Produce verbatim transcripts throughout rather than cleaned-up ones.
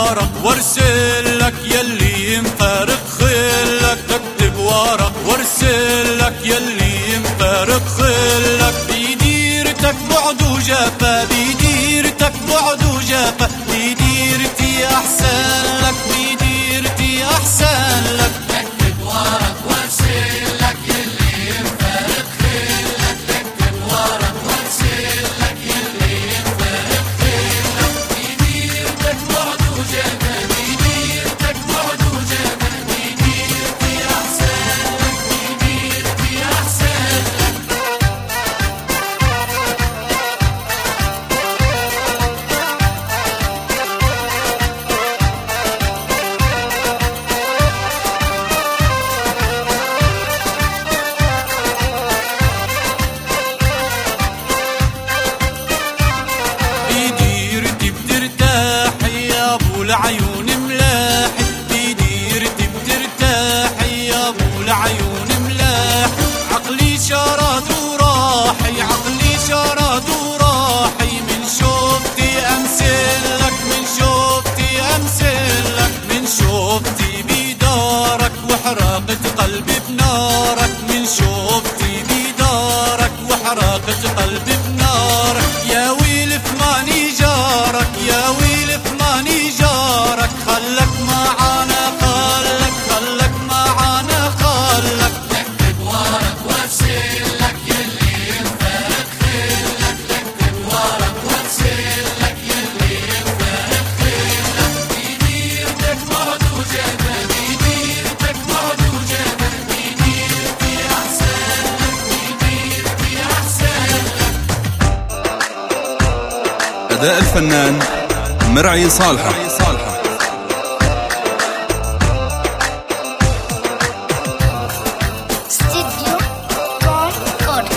ورق وارسلك يلي مفارق خلك، بكتب ورق وارسلك يلي مفارق خلك. بديرتك بعد وجفا، بديرتك بعد وجفا، بديرتي احسن لك، بديرتي احسن لك. بكتب ورق وارسلك يلي مفارق خلك، بكتب ورق وارسلك يلي مفارق خلك. بديرتك بعد وجفا، بديرتك بعد وجفا، بديرتي احسن لك، بديرتي احسن لك. بديرتي بترتاحي يا ابو العيون ملاحي، بديرتي بترتاحي يا ابو العيون ملاحي. عقلي شرد وراحي، عقلي شرد وراحي، من شوفتي امثلك، من شوفتي امثلك، من شوفتي بدارك وحرقت قلبي بنارك، من شوفتي بدارك وحرقت قلبي بنارك. يا ويل فماني جارك، يا ويل فماني جارك، خلك معانا خلك، خلك معانا خلك. بكتب ورق وارسلك يلي مفارق خلك، بكتب ورق وارسلك يلي مفارق خلك. بديرتك بعد وجفا، بديرتك بعد وجفا، بديرتي احسن لك، بديرتي احسن لك. أداء الفنان مرعي صالحة. استديو كونكورد.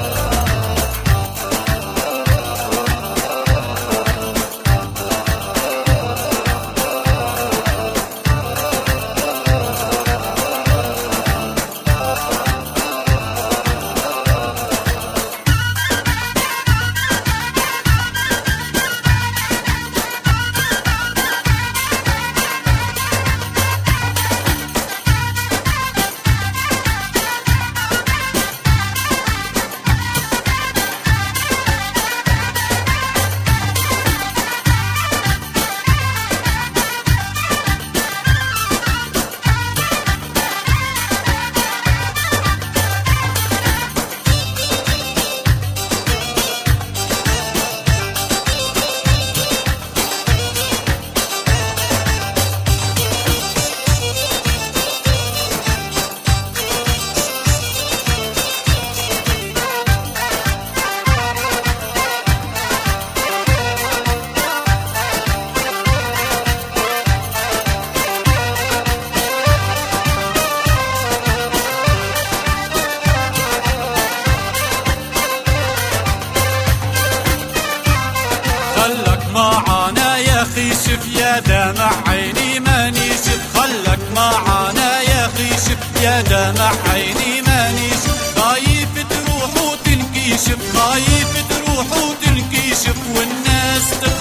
خلك معانا يا اخي شف يا دمع عيني ما نشف، خلك معانا يا اخي شف يا دمع عيني ما نشف. خايف تروح وتنكشف، خايف تروح وتنكشف، والناس